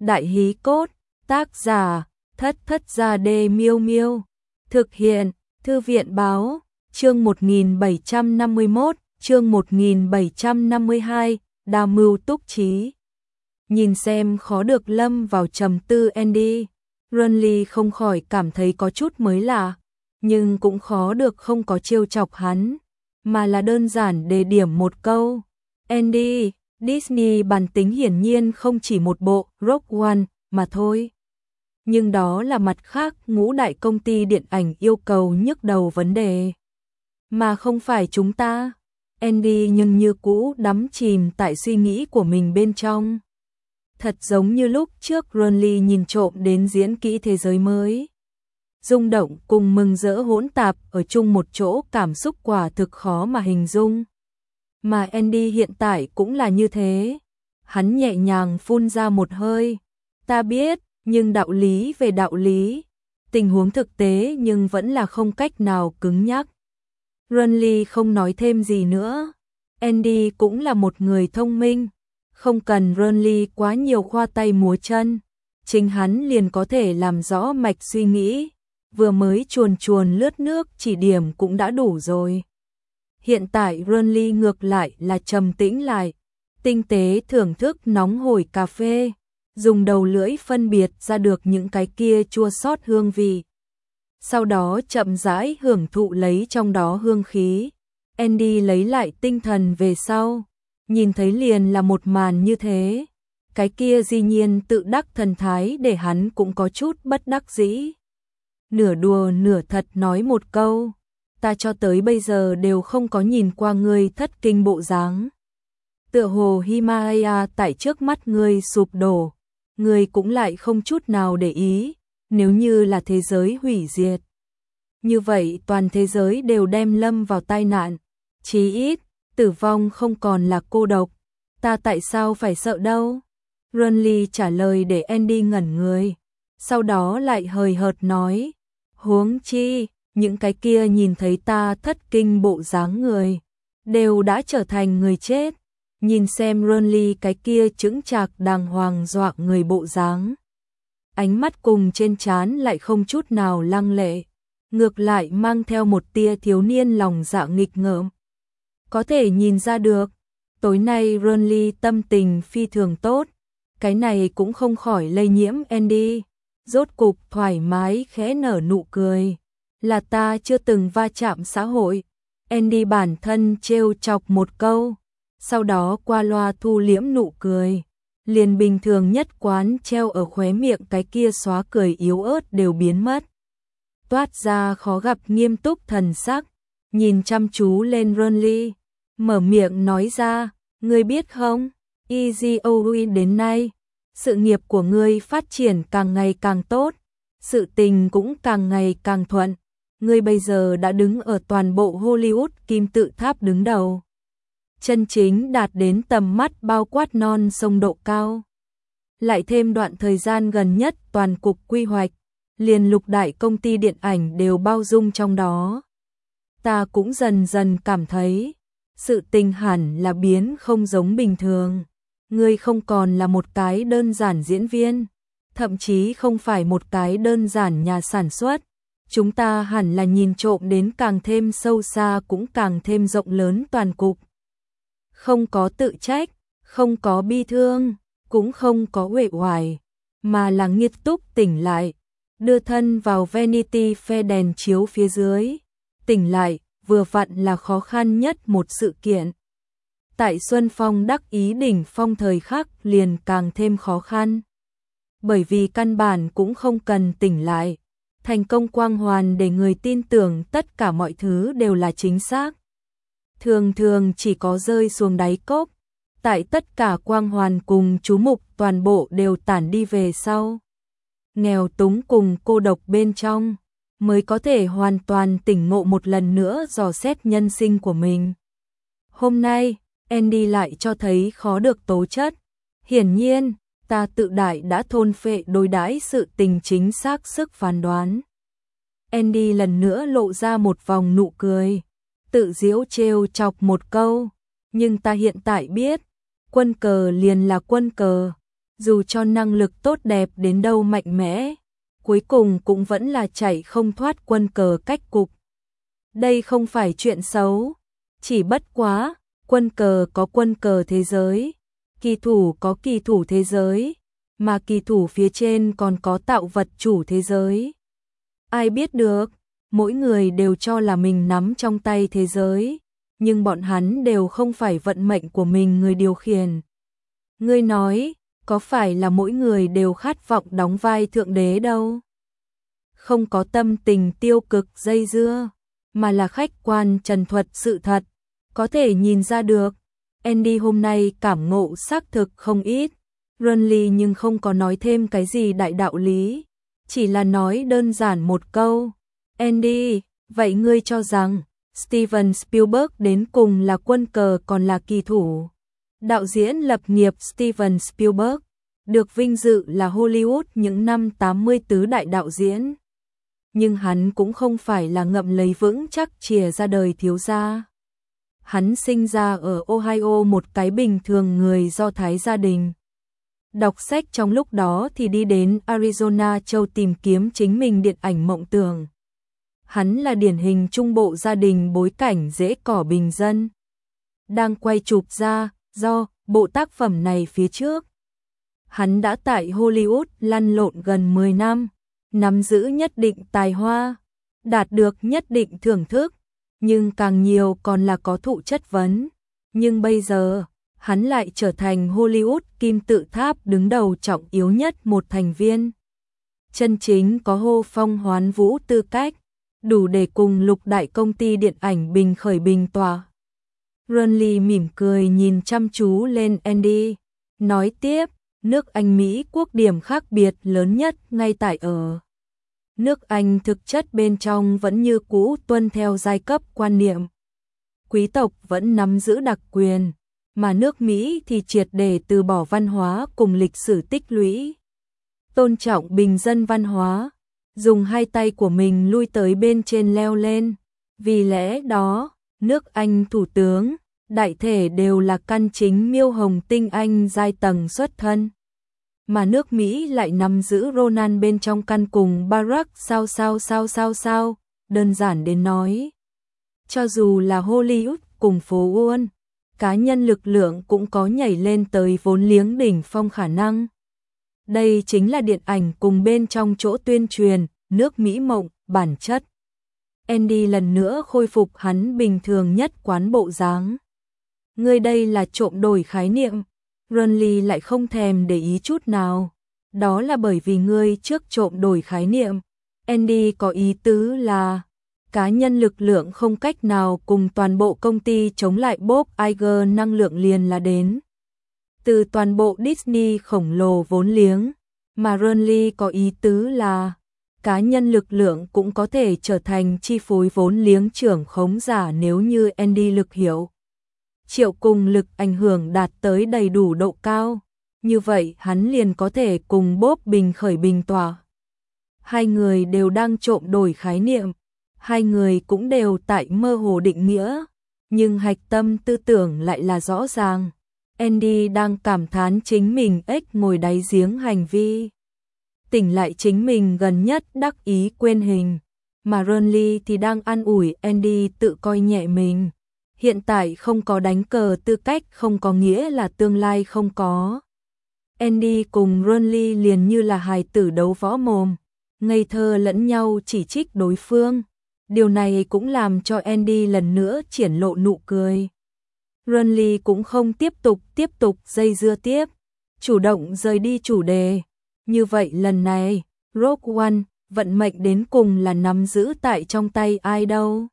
Đại hí cốt, tác giả, Thất Thất Gia Đê Miêu Miêu. Thực hiện, Thư viện báo, chương 1751, chương 1752, đa mưu túc trí. Nhìn xem khó được lâm vào trầm tư Andy, Runley không khỏi cảm thấy có chút mới lạ, nhưng cũng khó được không có trêu chọc hắn, mà là đơn giản đề điểm một câu. Andy, Disney bản tính hiển nhiên không chỉ một bộ Rogue One mà thôi. Nhưng đó là mặt khác ngũ đại công ty điện ảnh yêu cầu nhức đầu vấn đề. Mà không phải chúng ta. Andy nhưng như cũ đắm chìm tại suy nghĩ của mình bên trong. Thật giống như lúc trước Runley nhìn trộm đến diễn kỹ thế giới mới. Rung động cùng mừng rỡ hỗn tạp ở chung một chỗ, cảm xúc quả thực khó mà hình dung. Mà Andy hiện tại cũng là như thế. Hắn nhẹ nhàng phun ra một hơi. Ta biết, nhưng đạo lý về đạo lý. Tình huống thực tế nhưng vẫn là không cách nào cứng nhắc. Runley không nói thêm gì nữa. Andy cũng là một người thông minh. Không cần Runley quá nhiều khoa tay múa chân. Chính hắn liền có thể làm rõ mạch suy nghĩ. Vừa mới chuồn chuồn lướt nước chỉ điểm cũng đã đủ rồi. Hiện tại Runley ngược lại là trầm tĩnh lại. Tinh tế thưởng thức nóng hổi cà phê. Dùng đầu lưỡi phân biệt ra được những cái kia chua xót hương vị. Sau đó chậm rãi hưởng thụ lấy trong đó hương khí. Andy lấy lại tinh thần về sau. Nhìn thấy liền là một màn như thế. Cái kia dĩ nhiên tự đắc thần thái để hắn cũng có chút bất đắc dĩ. Nửa đùa nửa thật nói một câu. Ta cho tới bây giờ đều không có nhìn qua ngươi thất kinh bộ dáng. Tựa hồ Himalaya tại trước mắt ngươi sụp đổ. Ngươi cũng lại không chút nào để ý. Nếu như là thế giới hủy diệt. Như vậy toàn thế giới đều đem lâm vào tai nạn. Chí ít, tử vong không còn là cô độc. Ta tại sao phải sợ đâu? Runley trả lời để Andy ngẩn người. Sau đó lại hời hợt nói. Huống chi, những cái kia nhìn thấy ta thất kinh bộ dáng người. Đều đã trở thành người chết. Nhìn xem Runley cái kia chững chạc đàng hoàng dọa người bộ dáng. Ánh mắt cùng trên trán lại không chút nào lăng lệ. Ngược lại mang theo một tia thiếu niên lòng dạ nghịch ngợm. Có thể nhìn ra được, tối nay Runley tâm tình phi thường tốt. Cái này cũng không khỏi lây nhiễm Andy. Rốt cục thoải mái khẽ nở nụ cười. Là ta chưa từng va chạm xã hội. Andy bản thân trêu chọc một câu. Sau đó qua loa thu liễm nụ cười. Liền bình thường nhất quán treo ở khóe miệng cái kia xóa cười yếu ớt đều biến mất. Toát ra khó gặp nghiêm túc thần sắc. Nhìn chăm chú lên Runley. Mở miệng nói ra. Ngươi biết không? EZOE đến nay. Sự nghiệp của ngươi phát triển càng ngày càng tốt. Sự tình cũng càng ngày càng thuận. Ngươi bây giờ đã đứng ở toàn bộ Hollywood kim tự tháp đứng đầu. Chân chính đạt đến tầm mắt bao quát non sông độ cao. Lại thêm đoạn thời gian gần nhất toàn cục quy hoạch. Liền lục đại công ty điện ảnh đều bao dung trong đó. Ta cũng dần dần cảm thấy. Sự tình hẳn là biến không giống bình thường. Ngươi không còn là một cái đơn giản diễn viên, thậm chí không phải một cái đơn giản nhà sản xuất. Chúng ta hẳn là nhìn trộm đến càng thêm sâu xa cũng càng thêm rộng lớn toàn cục. Không có tự trách, không có bi thương, cũng không có uể oải, mà là nghiêm túc tỉnh lại, đưa thân vào Vanity Fair đèn chiếu phía dưới. Tỉnh lại, vừa vặn là khó khăn nhất một sự kiện. Tại Xuân Phong đắc ý đỉnh phong thời khắc liền càng thêm khó khăn. Bởi vì căn bản cũng không cần tỉnh lại. Thành công quang hoàn để người tin tưởng tất cả mọi thứ đều là chính xác. Thường thường chỉ có rơi xuống đáy cốc. Tại tất cả quang hoàn cùng chú mục toàn bộ đều tản đi về sau. Nghèo túng cùng cô độc bên trong. Mới có thể hoàn toàn tỉnh ngộ một lần nữa dò xét nhân sinh của mình. Hôm nay, Andy lại cho thấy khó được tố chất. Hiển nhiên, ta tự đại đã thôn phệ đối đãi sự tình chính xác sức phán đoán. Andy lần nữa lộ ra một vòng nụ cười. Tự giễu trêu chọc một câu. Nhưng ta hiện tại biết, quân cờ liền là quân cờ. dù cho năng lực tốt đẹp đến đâu mạnh mẽ, cuối cùng cũng vẫn là chạy không thoát quân cờ cách cục. Đây không phải chuyện xấu, chỉ bất quá, quân cờ có quân cờ thế giới, kỳ thủ có kỳ thủ thế giới, mà kỳ thủ phía trên còn có tạo vật chủ thế giới. Ai biết được, mỗi người đều cho là mình nắm trong tay thế giới, nhưng bọn hắn đều không phải vận mệnh của mình người điều khiển. Ngươi nói, có phải là mỗi người đều khát vọng đóng vai thượng đế đâu? Không có tâm tình tiêu cực dây dưa, mà là khách quan trần thuật sự thật, có thể nhìn ra được. Andy hôm nay cảm ngộ xác thực không ít, Renly nhưng không có nói thêm cái gì đại đạo lý, chỉ là nói đơn giản một câu. Andy, vậy ngươi cho rằng Steven Spielberg đến cùng là quân cờ còn là kỳ thủ? Đạo diễn lập nghiệp Steven Spielberg, được vinh dự là Hollywood những năm 80 tứ đại đạo diễn. Nhưng hắn cũng không phải là ngậm lấy vững chắc chìa ra đời thiếu gia. Hắn sinh ra ở Ohio, một cái bình thường người Do Thái gia đình. Đọc sách trong lúc đó thì đi đến Arizona châu tìm kiếm chính mình điện ảnh mộng tưởng. Hắn là điển hình trung bộ gia đình bối cảnh rễ cỏ bình dân. Đang quay chụp ra, do bộ tác phẩm này phía trước. Hắn đã tại Hollywood lăn lộn gần 10 năm, nắm giữ nhất định tài hoa, đạt được nhất định thưởng thức, nhưng càng nhiều còn là có thụ chất vấn. Nhưng bây giờ, hắn lại trở thành Hollywood kim tự tháp đứng đầu trọng yếu nhất một thành viên. Chân chính có hô phong hoán vũ tư cách, đủ để cùng lục đại công ty điện ảnh bình khởi bình tỏa. Renly mỉm cười nhìn chăm chú lên Andy, nói tiếp, nước Anh Mỹ quốc điểm khác biệt lớn nhất ngay tại ở. Nước Anh thực chất bên trong vẫn như cũ tuân theo giai cấp quan niệm. Quý tộc vẫn nắm giữ đặc quyền, mà nước Mỹ thì triệt để từ bỏ văn hóa cùng lịch sử tích lũy. Tôn trọng bình dân văn hóa, dùng hai tay của mình lui tới bên trên leo lên. Vì lẽ đó, nước Anh thủ tướng, đại thể đều là căn chính miêu hồng tinh Anh giai tầng xuất thân. Mà nước Mỹ lại nắm giữ Ronald bên trong căn cùng Barack sao, đơn giản đến nói. Cho dù là Hollywood cùng phố Wall, cá nhân lực lượng cũng có nhảy lên tới vốn liếng đỉnh phong khả năng. Đây chính là điện ảnh cùng bên trong chỗ tuyên truyền, nước Mỹ mộng, bản chất. Andy lần nữa khôi phục hắn bình thường nhất quán bộ dáng. Ngươi đây là trộm đổi khái niệm. Renly lại không thèm để ý chút nào. Đó là bởi vì ngươi trước trộm đổi khái niệm. Andy có ý tứ là cá nhân lực lượng không cách nào cùng toàn bộ công ty chống lại Bob Iger năng lượng liền là đến từ toàn bộ Disney khổng lồ vốn liếng. Mà Renly có ý tứ là cá nhân lực lượng cũng có thể trở thành chi phối vốn liếng trưởng khống giả nếu như Andy lực hiểu. Triệu cùng lực ảnh hưởng đạt tới đầy đủ độ cao, như vậy hắn liền có thể cùng Bob bình khởi bình tỏa. Hai người đều đang trộm đổi khái niệm, hai người cũng đều tại mơ hồ định nghĩa, nhưng hạch tâm tư tưởng lại là rõ ràng. Andy đang cảm thán chính mình ếch ngồi đáy giếng hành vi, tỉnh lại chính mình gần nhất đắc ý quên hình, mà Renly thì đang an ủi Andy tự coi nhẹ mình. Hiện tại không có đánh cờ tư cách không có nghĩa là tương lai không có. Andy cùng Renly liền như là hài tử đấu võ mồm, ngây thơ lẫn nhau chỉ trích đối phương. Điều này cũng làm cho Andy lần nữa triển lộ nụ cười. Renly cũng không tiếp tục dây dưa tiếp, chủ động rời đi chủ đề. Như vậy lần này, Rogue One, vận mệnh đến cùng là nắm giữ tại trong tay ai đâu?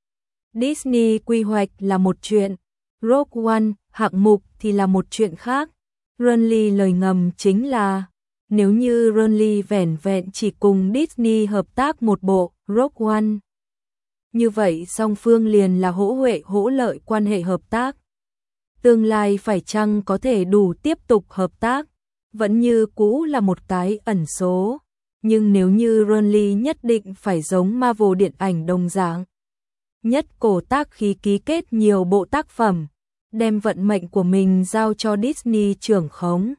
Disney quy hoạch là một chuyện, Rogue One, hạng mục thì là một chuyện khác. Renly lời ngầm chính là, nếu như Renly vẻn vẹn chỉ cùng Disney hợp tác một bộ Rogue One, như vậy song phương liền là hỗ huệ hỗ lợi quan hệ hợp tác. Tương lai phải chăng có thể đủ tiếp tục hợp tác, vẫn như cũ là một cái ẩn số. Nhưng nếu như Renly nhất định phải giống Marvel điện ảnh đồng dạng, nhất cổ tác khí ký kết nhiều bộ tác phẩm, đem vận mệnh của mình giao cho Disney trưởng khống,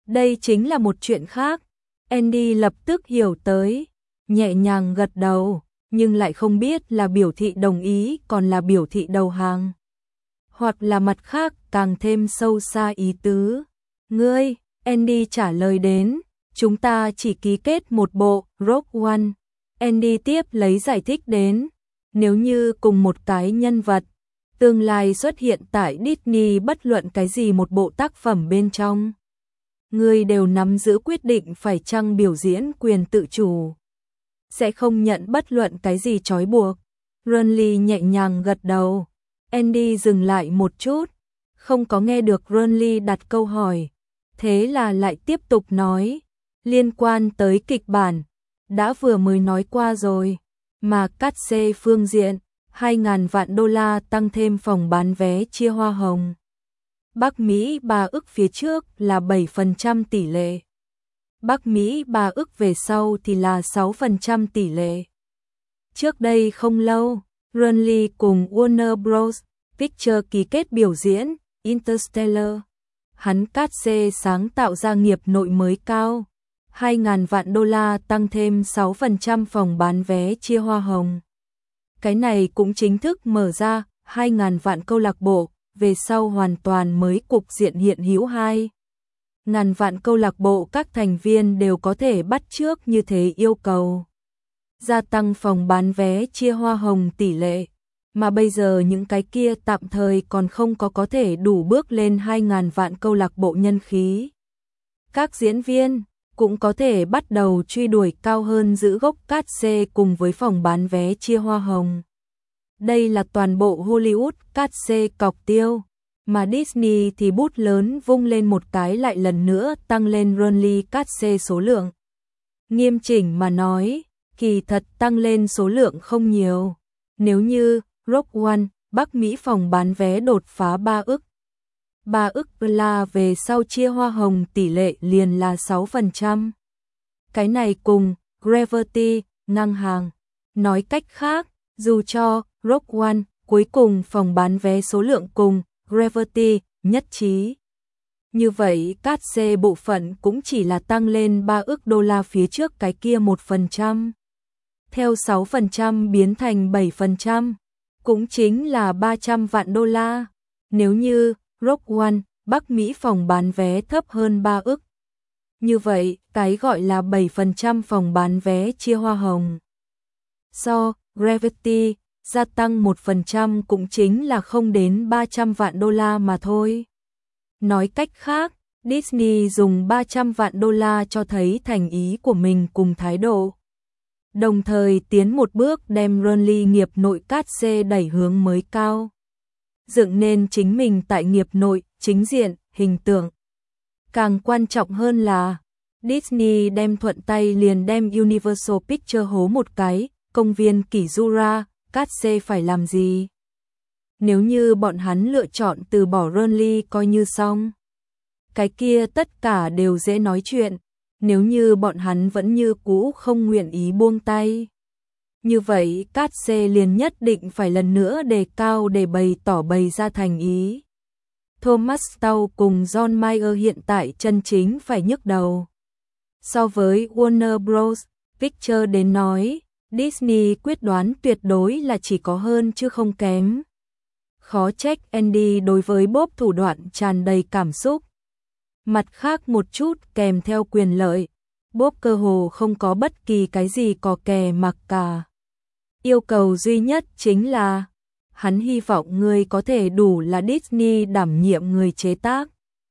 Đây chính là một chuyện khác. Andy lập tức hiểu tới, nhẹ nhàng gật đầu, nhưng lại không biết là biểu thị đồng ý còn là biểu thị đầu hàng. Hoặc là mặt khác càng thêm sâu xa ý tứ. Ngươi, Andy trả lời đến, chúng ta chỉ ký kết một bộ Rogue One. Andy tiếp lấy giải thích đến, nếu như cùng một cái nhân vật tương lai xuất hiện tại Disney bất luận cái gì một bộ tác phẩm bên trong, ngươi đều nắm giữ quyết định phải chăng biểu diễn quyền tự chủ, sẽ không nhận bất luận cái gì trói buộc. Ronly nhẹ nhàng gật đầu. Andy dừng lại một chút, không có nghe được Ronly đặt câu hỏi, thế là lại tiếp tục nói, liên quan tới kịch bản, đã vừa mới nói qua rồi, mà cắt xê phương diện, 2.000 vạn đô la tăng thêm phòng bán vé chia hoa hồng. Bắc Mỹ 3 ức phía trước là 7% tỷ lệ. Bắc Mỹ 3 ức về sau thì là 6% tỷ lệ. Trước đây không lâu, Ronly cùng Warner Bros. Pictures ký kết biểu diễn Interstellar. Hắn cát xê sáng tạo ra nghiệp nội mới cao. 2.000 vạn đô la tăng thêm 6% phòng bán vé chia hoa hồng. Cái này cũng chính thức mở ra 2.000 vạn câu lạc bộ, về sau hoàn toàn mới cục diện hiện hữu 2.000 vạn câu lạc bộ các thành viên đều có thể bắt chước như thế yêu cầu. Gia tăng phòng bán vé chia hoa hồng tỷ lệ, mà bây giờ những cái kia tạm thời còn không có thể đủ bước lên 2.000 vạn câu lạc bộ nhân khí. Các diễn viên cũng có thể bắt đầu truy đuổi cao hơn giữ gốc cát xê cùng với phòng bán vé chia hoa hồng. Đây là toàn bộ Hollywood cát xê cọc tiêu, mà Disney thì bút lớn vung lên một cái lại lần nữa tăng lên Ronly cát xê số lượng. Nghiêm chỉnh mà nói, kỳ thật tăng lên số lượng không nhiều. Nếu như Rogue One, Bắc Mỹ phòng bán vé đột phá 3 ức. 3 ức là về sau chia hoa hồng tỷ lệ liền là 6%. Cái này cùng Gravity ngang hàng. Nói cách khác, dù cho Rogue One cuối cùng phòng bán vé số lượng cùng Gravity nhất trí, như vậy cát xê bộ phận cũng chỉ là tăng lên 3 ức đô la phía trước cái kia 1%. Theo 6% biến thành 7%, cũng chính là 300 vạn đô la. Nếu như Rogue One, Bắc Mỹ phòng bán vé thấp hơn 3 ức. Như vậy, cái gọi là 7% phòng bán vé chia hoa hồng. So, Gravity, gia tăng 1% cũng chính là không đến 300 vạn đô la mà thôi. Nói cách khác, Disney dùng 300 vạn đô la cho thấy thành ý của mình cùng thái độ. Đồng thời tiến một bước đem Ronly nghiệp nội cát xê đẩy hướng mới cao. Dựng nên chính mình tại nghiệp nội, chính diện, hình tượng. Càng quan trọng hơn là, Disney đem thuận tay liền đem Universal Pictures hố một cái, công viên kỷ Jura, cát xê phải làm gì? Nếu như bọn hắn lựa chọn từ bỏ Ronly coi như xong. Cái kia tất cả đều dễ nói chuyện. Nếu như bọn hắn vẫn như cũ không nguyện ý buông tay, như vậy cát xê liền nhất định phải lần nữa đề cao để bày ra thành ý. Thomas Tau cùng John Mayer hiện tại chân chính phải nhức đầu. So với Warner Bros. Pictures đến nói, Disney quyết đoán tuyệt đối là chỉ có hơn chứ không kém. Khó trách Andy đối với Bob thủ đoạn tràn đầy cảm xúc. Mặt khác một chút kèm theo quyền lợi, Bob cơ hồ không có bất kỳ cái gì có kè mặc cả. Yêu cầu duy nhất chính là, hắn hy vọng người có thể đủ là Disney đảm nhiệm người chế tác.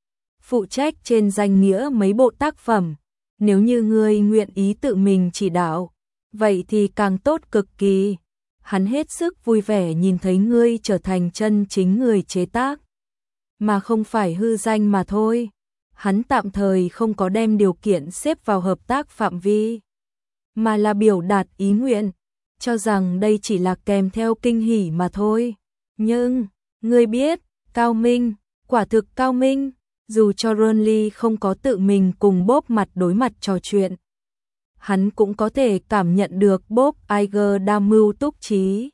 Phụ trách trên danh nghĩa mấy bộ tác phẩm, nếu như người nguyện ý tự mình chỉ đạo, vậy thì càng tốt cực kỳ. Hắn hết sức vui vẻ nhìn thấy ngươi trở thành chân chính người chế tác, mà không phải hư danh mà thôi. Hắn tạm thời không có đem điều kiện xếp vào hợp tác phạm vi, mà là biểu đạt ý nguyện, cho rằng đây chỉ là kèm theo kinh hỉ mà thôi. Nhưng, ngươi biết, cao minh, quả thực cao minh, dù cho Ronly không có tự mình cùng Bob mặt đối mặt trò chuyện, hắn cũng có thể cảm nhận được Bob Iger đa mưu túc trí.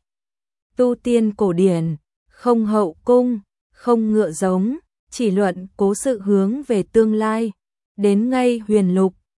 Tu tiên cổ điển, không hậu cung, không ngựa giống, chỉ luận cố sự hướng về tương lai. đến ngay Huyền Lục.